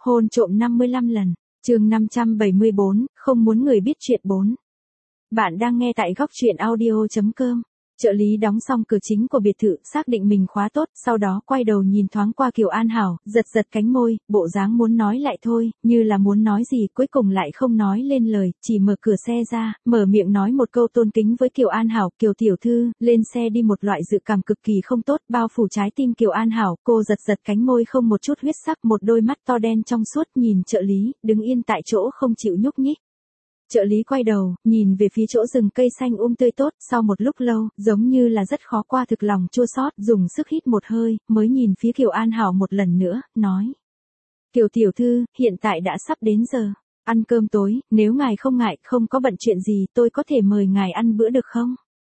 Hôn trộm 55 lần. Chương 574, không muốn người biết chuyện 4. Bạn đang nghe tại góc truyện audio.com. Trợ lý đóng xong cửa chính của biệt thự, xác định mình khóa tốt, sau đó quay đầu nhìn thoáng qua Kiều An Hảo, giật giật cánh môi, bộ dáng muốn nói lại thôi, như là muốn nói gì cuối cùng lại không nói lên lời, chỉ mở cửa xe ra, mở miệng nói một câu tôn kính với Kiều An Hảo, Kiều tiểu thư, lên xe đi. Một loại dự cảm cực kỳ không tốt bao phủ trái tim Kiều An Hảo, cô giật giật cánh môi không một chút huyết sắc, một đôi mắt to đen trong suốt nhìn trợ lý, đứng yên tại chỗ không chịu nhúc nhích. Trợ lý quay đầu, nhìn về phía chỗ rừng cây xanh tươi tốt, sau một lúc lâu, giống như là rất khó qua thực lòng chua xót, dùng sức hít một hơi, mới nhìn phía Kiều An Hảo một lần nữa, nói. Kiều tiểu thư, hiện tại đã sắp đến giờ, ăn cơm tối, nếu ngài không ngại, không có bận chuyện gì, tôi có thể mời ngài ăn bữa được không?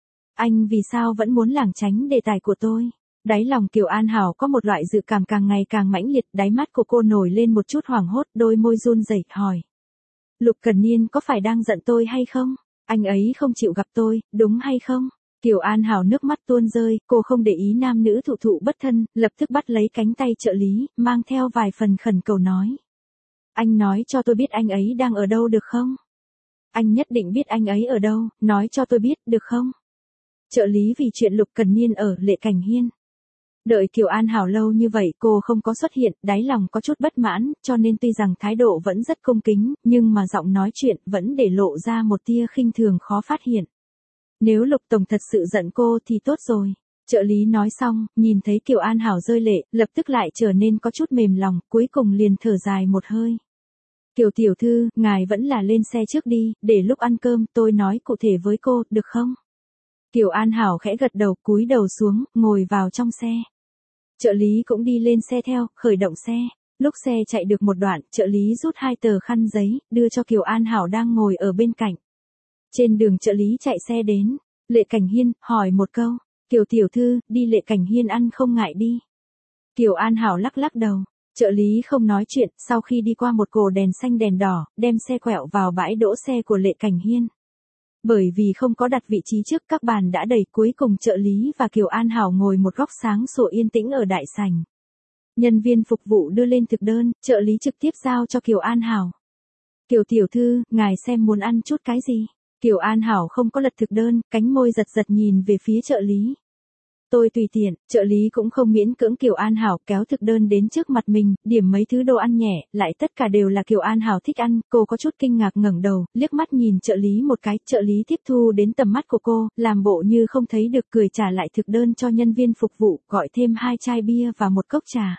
Anh vì sao vẫn muốn lảng tránh đề tài của tôi? Đáy lòng Kiều An Hảo có một loại dự cảm càng ngày càng mãnh liệt, đáy mắt của cô nổi lên một chút hoảng hốt, đôi môi run rẩy hỏi. Lục Cần Niên có phải đang giận tôi hay không? Anh ấy không chịu gặp tôi, đúng hay không? Kiều An Hảo nước mắt tuôn rơi, cô không để ý nam nữ thụ thụ bất thân, lập tức bắt lấy cánh tay trợ lý, mang theo vài phần khẩn cầu nói. Anh nói cho tôi biết anh ấy đang ở đâu được không? Anh nhất định biết anh ấy ở đâu, nói cho tôi biết, được không? Trợ lý vì chuyện Lục Cần Niên ở Lệ Cảnh Hiên. Đợi Kiều An Hảo lâu như vậy cô không có xuất hiện, đáy lòng có chút bất mãn, cho nên tuy rằng thái độ vẫn rất cung kính, nhưng mà giọng nói chuyện vẫn để lộ ra một tia khinh thường khó phát hiện. Nếu Lục Tổng thật sự giận cô thì tốt rồi. Trợ lý nói xong, nhìn thấy Kiều An Hảo rơi lệ, lập tức lại trở nên có chút mềm lòng, cuối cùng liền thở dài một hơi. Kiều tiểu thư, ngài vẫn là lên xe trước đi, để lúc ăn cơm tôi nói cụ thể với cô, được không? Kiều An Hảo khẽ gật đầu, cúi đầu xuống, ngồi vào trong xe. Trợ lý cũng đi lên xe theo, khởi động xe. Lúc xe chạy được một đoạn, trợ lý rút 2 tờ khăn giấy, đưa cho Kiều An Hảo đang ngồi ở bên cạnh. Trên đường trợ lý chạy xe đến, Lệ Cảnh Hiên, hỏi một câu, Kiều tiểu thư, đi Lệ Cảnh Hiên ăn không ngại đi. Kiều An Hảo lắc lắc đầu, trợ lý không nói chuyện, sau khi đi qua một cột đèn xanh đèn đỏ, đem xe quẹo vào bãi đỗ xe của Lệ Cảnh Hiên. Bởi vì không có đặt vị trí trước các bàn đã đầy, cuối cùng trợ lý và Kiều An Hảo ngồi một góc sáng sủa yên tĩnh ở đại sảnh. Nhân viên phục vụ đưa lên thực đơn, trợ lý trực tiếp giao cho Kiều An Hảo. Kiều tiểu thư, ngài xem muốn ăn chút cái gì? Kiều An Hảo không có lật thực đơn, cánh môi giật giật nhìn về phía trợ lý. Tôi tùy tiện, trợ lý cũng không miễn cưỡng Kiều An Hảo kéo thực đơn đến trước mặt mình, điểm mấy thứ đồ ăn nhẹ, lại tất cả đều là Kiều An Hảo thích ăn, cô có chút kinh ngạc ngẩng đầu, liếc mắt nhìn trợ lý một cái, trợ lý tiếp thu đến tầm mắt của cô, làm bộ như không thấy được cười trả lại thực đơn cho nhân viên phục vụ, gọi thêm 2 chai bia và một cốc trà.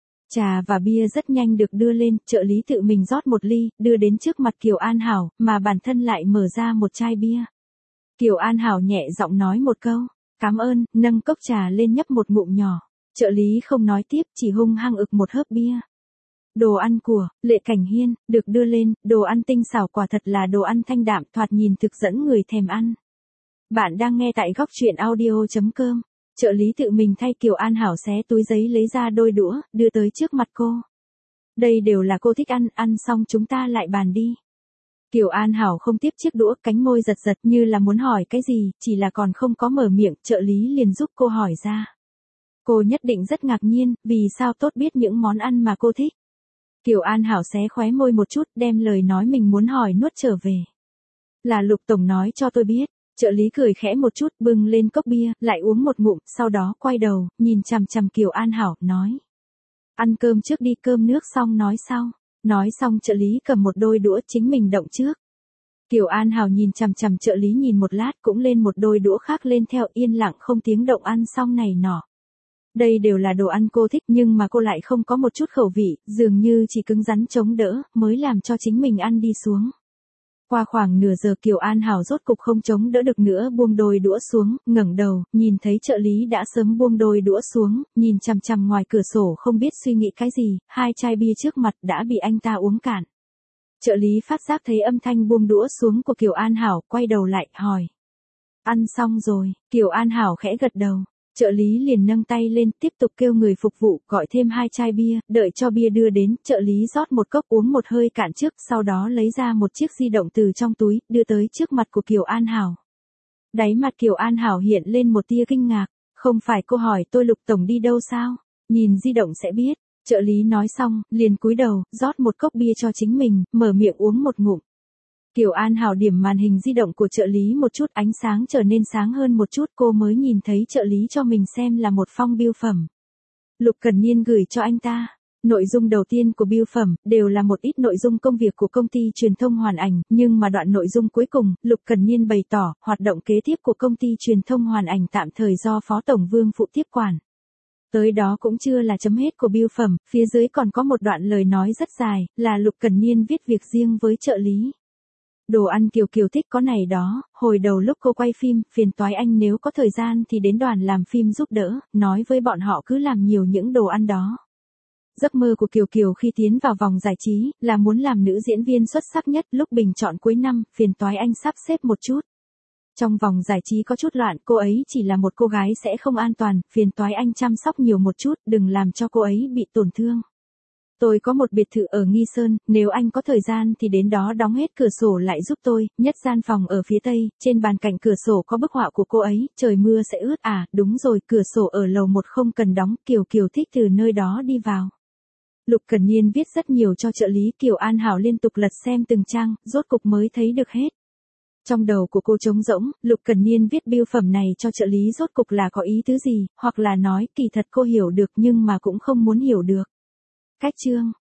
Trà và bia rất nhanh được đưa lên, trợ lý tự mình rót một ly, đưa đến trước mặt Kiều An Hảo, mà bản thân lại mở ra một chai bia. Kiều An Hảo nhẹ giọng nói một câu. Cảm ơn, nâng cốc trà lên nhấp một ngụm nhỏ. Trợ lý không nói tiếp, chỉ hung hăng ực một hớp bia. Đồ ăn của Lệ Cảnh Hiên được đưa lên, đồ ăn tinh xảo, quả thật là đồ ăn thanh đạm, thoạt nhìn thực dẫn người thèm ăn. Bạn đang nghe tại góc truyện audio.com. Trợ lý tự mình thay Kiều An Hảo xé túi giấy lấy ra đôi đũa, đưa tới trước mặt cô. Đây đều là cô thích ăn, ăn xong chúng ta lại bàn đi. Kiều An Hảo không tiếp chiếc đũa, cánh môi giật giật như là muốn hỏi cái gì, chỉ là còn không có mở miệng, trợ lý liền giúp cô hỏi ra. Cô nhất định rất ngạc nhiên, vì sao tốt biết những món ăn mà cô thích. Kiều An Hảo xé khóe môi một chút, đem lời nói mình muốn hỏi nuốt trở về. Là Lục Tổng nói cho tôi biết. Trợ lý cười khẽ một chút, bưng lên cốc bia, lại uống một ngụm, sau đó quay đầu, nhìn chằm chằm Kiều An Hảo, nói. Ăn cơm trước đi, cơm nước xong nói sau. Nói xong trợ lý cầm một đôi đũa chính mình động trước. Kiều An Hảo nhìn chằm chằm trợ lý nhìn một lát cũng lên một đôi đũa khác lên theo, yên lặng không tiếng động ăn xong này nọ. Đây đều là đồ ăn cô thích nhưng mà cô lại không có một chút khẩu vị, dường như chỉ cứng rắn chống đỡ, mới làm cho chính mình ăn đi xuống. Qua khoảng nửa giờ Kiều An Hảo rốt cục không chống đỡ được nữa, buông đôi đũa xuống, ngẩng đầu, nhìn thấy trợ lý đã sớm buông đôi đũa xuống, nhìn chằm chằm ngoài cửa sổ không biết suy nghĩ cái gì, 2 chai bia trước mặt đã bị anh ta uống cạn. Trợ lý phát giác thấy âm thanh buông đũa xuống của Kiều An Hảo, quay đầu lại, hỏi. Ăn xong rồi, Kiều An Hảo khẽ gật đầu. Trợ lý liền nâng tay lên, tiếp tục kêu người phục vụ, gọi thêm 2 chai bia, đợi cho bia đưa đến, trợ lý rót một cốc uống một hơi cạn trước, sau đó lấy ra một chiếc di động từ trong túi, đưa tới trước mặt của Kiều An Hảo. Đáy mặt Kiều An Hảo hiện lên một tia kinh ngạc, không phải cô hỏi tôi Lục Tổng đi đâu sao? Nhìn di động sẽ biết, Trợ lý nói xong, liền cúi đầu, rót một cốc bia cho chính mình, mở miệng uống một ngụm. Kiều An Hảo điểm màn hình di động của trợ lý một chút, ánh sáng trở nên sáng hơn một chút, cô mới nhìn thấy trợ lý cho mình xem là một phong bưu phẩm. Lục Cần Niên gửi cho anh ta. Nội dung đầu tiên của bưu phẩm, đều là một ít nội dung công việc của công ty truyền thông Hoàn Ảnh, nhưng mà đoạn nội dung cuối cùng, Lục Cần Niên bày tỏ, hoạt động kế tiếp của công ty truyền thông Hoàn Ảnh tạm thời do Phó Tổng Vương phụ tiếp quản. Tới đó cũng chưa là chấm hết của bưu phẩm, phía dưới còn có một đoạn lời nói rất dài, là Lục Cần Niên viết việc riêng với trợ lý. Đồ ăn Kiều Kiều thích có này đó, hồi đầu lúc cô quay phim, phiền toái anh nếu có thời gian thì đến đoàn làm phim giúp đỡ, nói với bọn họ cứ làm nhiều những đồ ăn đó. Giấc mơ của Kiều Kiều khi tiến vào vòng giải trí, là muốn làm nữ diễn viên xuất sắc nhất, lúc bình chọn cuối năm, phiền toái anh sắp xếp một chút. Trong vòng giải trí có chút loạn, cô ấy chỉ là một cô gái sẽ không an toàn, phiền toái anh chăm sóc nhiều một chút, đừng làm cho cô ấy bị tổn thương. Tôi có một biệt thự ở Nghi Sơn, nếu anh có thời gian thì đến đó đóng hết cửa sổ lại giúp tôi, nhất gian phòng ở phía tây, trên bàn cạnh cửa sổ có bức họa của cô ấy, trời mưa sẽ ướt à, đúng rồi, cửa sổ ở lầu 1 không cần đóng, Kiều Kiều thích từ nơi đó đi vào. Lục Cần Niên viết rất nhiều cho trợ lý, Kiều An Hảo liên tục lật xem từng trang, rốt cục mới thấy được hết. Trong đầu của cô trống rỗng, Lục Cần Niên viết bưu phẩm này cho trợ lý rốt cục là có ý tứ gì, hoặc là nói kỳ thật cô hiểu được nhưng mà cũng không muốn hiểu được. Cách chương